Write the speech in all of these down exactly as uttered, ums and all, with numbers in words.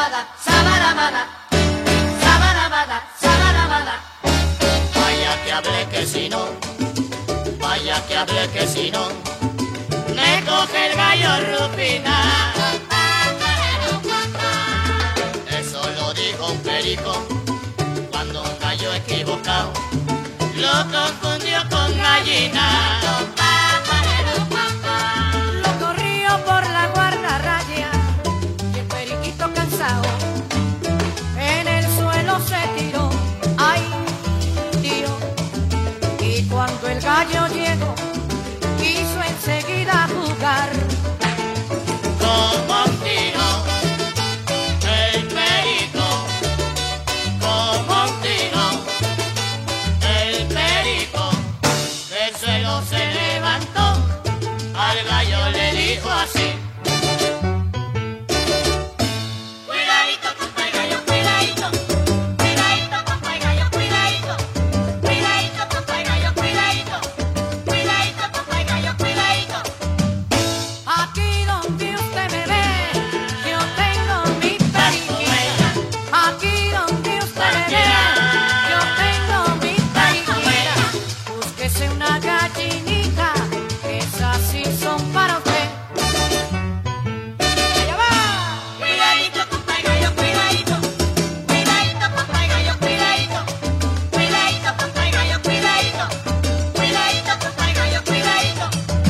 sabaramada, sabaramada, sabaramada, sabaramada. Vaya que hablé que si no, vaya que hablé que si no, me coge el gallo Rupina. Eso lo dijo un perico cuando un gallo equivocado lo confundió con gallina. Lo corrió por la guardarraya y el periquito cansado en el suelo se tiró. Ay, Dios. Y cuando el gallo llegó, quiso enseguida jugar. Como un tiro, el perico, como un tiro, el perico, del suelo se levantó, al gallo le dijo así. Cuidadito, compa el gallo, cuidadito. Cuidadito, compa el gallo, cuidadito. Cuidadito, compa el gallo, cuidadito. Cuidadito, compa el gallo, cuidadito. Aquí donde usted me ve, yo tengo mi periquera. Aquí donde usted me ve, yo tengo mi periquera. Búsquese una gallinita, esas sí son para usted. ¡Allá va! Cuidadito, compa el gallo, cuidadito. Cuidadito, compa el gallo, cuidadito. Cuidadito, compa el gallo, cuidadito. Cuidadito, compa el gallo, cuidadito.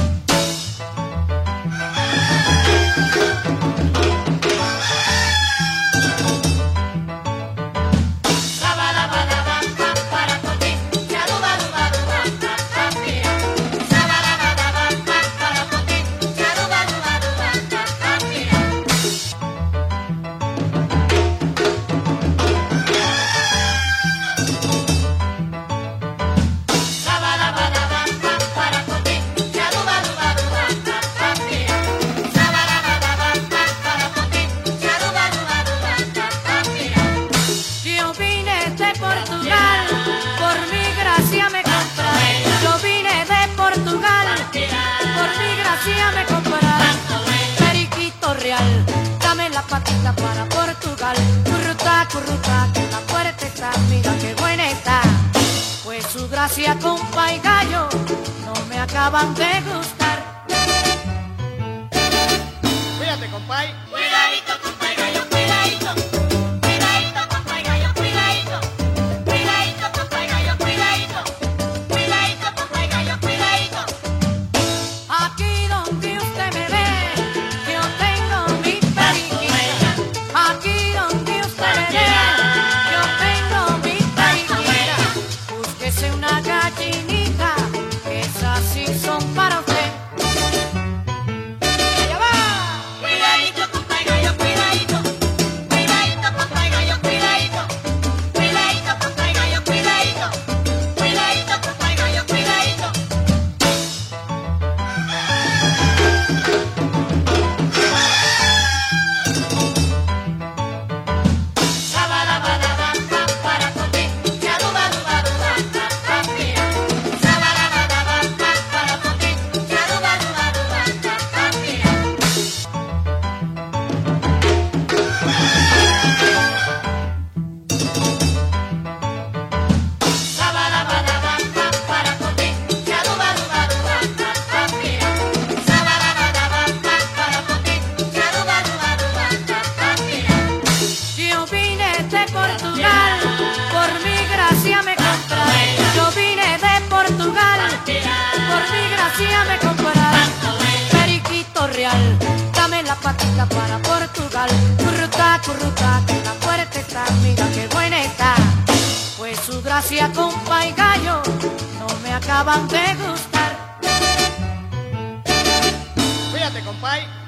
Yo vine de Portugal, por mi gracia me compraron. Yo vine de Portugal, por mi gracia me compraron. Periquito real, dame la patita para Portugal. Curruta, curruta, que la fuerte está, mira qué buena está. Pues su gracia, compa y gallo, no me acaban de gustar. Fíjate, compay. Cuidadito, compa el gallo, cuidadito. Cuidadito, compa el gallo, cuidadito. Cuidadito, compa el gallo, cuidadito. Cuidadito, compa el gallo, cuidadito. Aquí donde usted me ve, yo tengo mi periquera. Aquí donde usted me ve, yo tengo mi periquera. Búsquese una gallinita, esas sí son para usted. ¡Allá va! Cuidadito, compa el gallo, cuidadito. Cuidadito, compa el gallo, cuidadito. Cuidadito, compa el gallo, cuidadito. Cuidadito, compa el gallo, cuidadito. Yo vine de Portugal, por mi gracia me compraron. Yo vine de Portugal, por mi gracia me compraron. Periquito real, dame la patita para Portugal. Curruta, curruta, que la fuerte está, mira qué buena está. Pues su gracia, compa y gallo, no me acaban de gustar. Fíjate, compay.